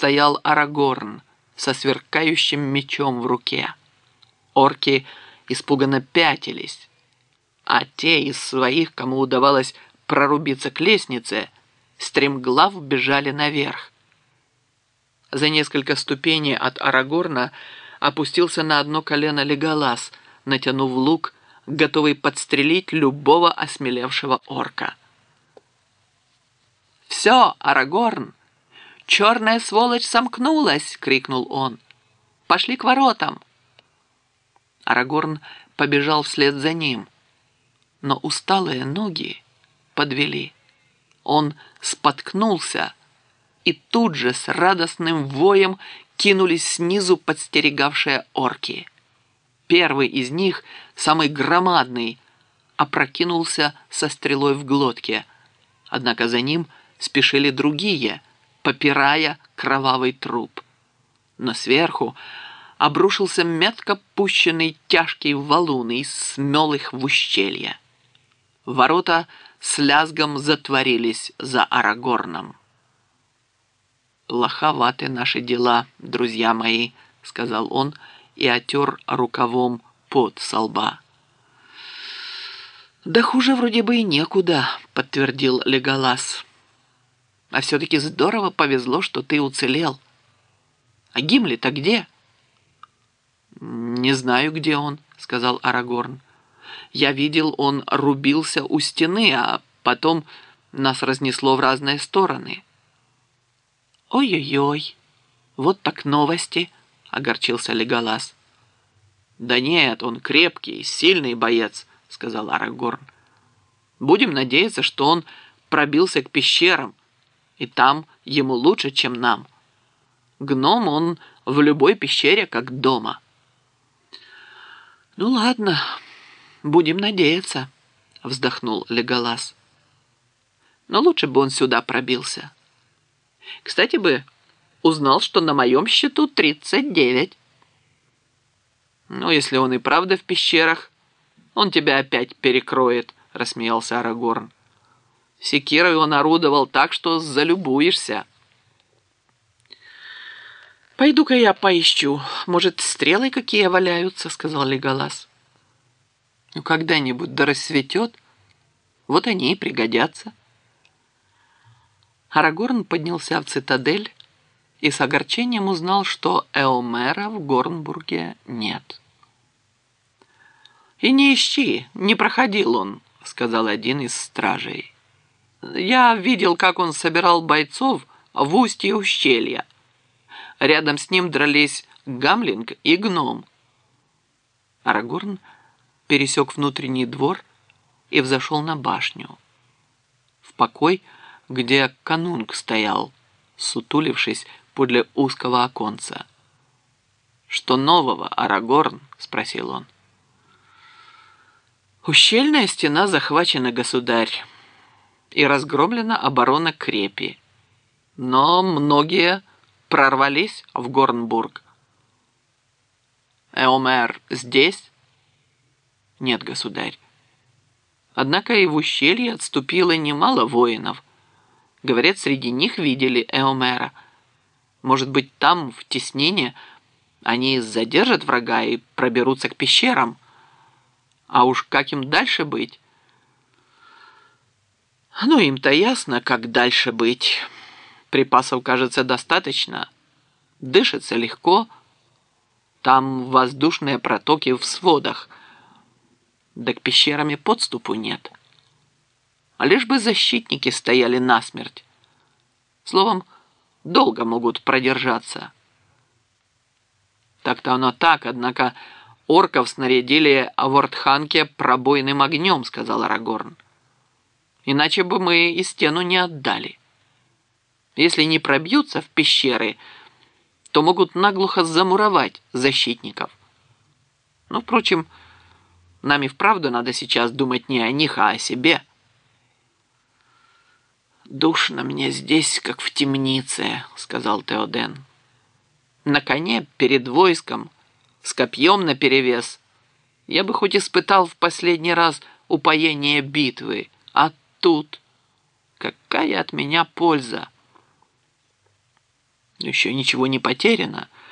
стоял Арагорн со сверкающим мечом в руке. Орки испуганно пятились, а те из своих, кому удавалось прорубиться к лестнице, стремглав бежали наверх. За несколько ступеней от Арагорна опустился на одно колено Леголас, натянув лук, готовый подстрелить любого осмелевшего орка. «Все, Арагорн! Черная сволочь сомкнулась!» — крикнул он. «Пошли к воротам!» Арагорн побежал вслед за ним, но усталые ноги подвели. Он споткнулся, и тут же с радостным воем кинулись снизу подстерегавшие орки. Первый из них, самый громадный, опрокинулся со стрелой в глотке, однако за ним спешили другие, попирая кровавый труп. Но сверху обрушился метко пущенный тяжкий валун и смел их в ущелье. Ворота с лязгом затворились за Арагорном. «Плоховаты наши дела, друзья мои», — сказал он и отер рукавом пот со лба. «Да хуже вроде бы и некуда», — подтвердил Леголас. «А все-таки здорово повезло, что ты уцелел. А Гимли-то где?» «Не знаю, где он», — сказал Арагорн. «Я видел, он рубился у стены, а потом нас разнесло в разные стороны». «Ой-ой-ой, вот так новости», — огорчился Леголас. «Да нет, он крепкий, сильный боец», — сказал Арагорн. «Будем надеяться, что он пробился к пещерам, и там ему лучше, чем нам. Гном он в любой пещере как дома». «Ну ладно, будем надеяться», — вздохнул Леголас. «Но лучше бы он сюда пробился. Кстати бы, узнал, что на моем счету 39. «Ну, если он и правда в пещерах, он тебя опять перекроет», — рассмеялся Арагорн. «Секирой он орудовал так, что залюбуешься». «Пойду-ка я поищу. Может, стрелы какие валяются», — сказал Леголас. «Ну, когда-нибудь да рассветет, вот они и пригодятся». Арагорн поднялся в цитадель и с огорчением узнал, что Эомера в Горнбурге нет. «И не ищи, не проходил он», — сказал один из стражей. «Я видел, как он собирал бойцов в устье ущелья. Рядом с ним дрались Гамлинг и гном». Арагорн пересек внутренний двор и взошел на башню. В покой, где канунг стоял, сутулившись подле узкого оконца. «Что нового, Арагорн?» — спросил он. «Ущельная стена захвачена, государь, и разгромлена оборона крепи. Но многие прорвались в Горнбург». «Эомер здесь?» «Нет, государь. Однако и в ущелье отступило немало воинов. Говорят, среди них видели Эомера. Может быть, там, в теснине, они задержат врага и проберутся к пещерам. А уж как им дальше быть?» «Ну, им-то ясно, как дальше быть. Припасов, кажется, достаточно. Дышится легко. Там воздушные протоки в сводах. Да к пещерам и подступу нет. А лишь бы защитники стояли насмерть. Словом, долго могут продержаться». «Так-то оно так, однако орков снарядили в Ортханке пробойным огнем», — сказал Арагорн. «Иначе бы мы и стену не отдали. Если не пробьются в пещеры, то могут наглухо замуровать защитников. Но, впрочем, нам и вправду надо сейчас думать не о них, а о себе». «Душно мне здесь, как в темнице», — сказал Теоден. «На коне перед войском, с копьем наперевес, я бы хоть испытал в последний раз упоение битвы, а тут какая от меня польза?» Еще ничего не потеряно.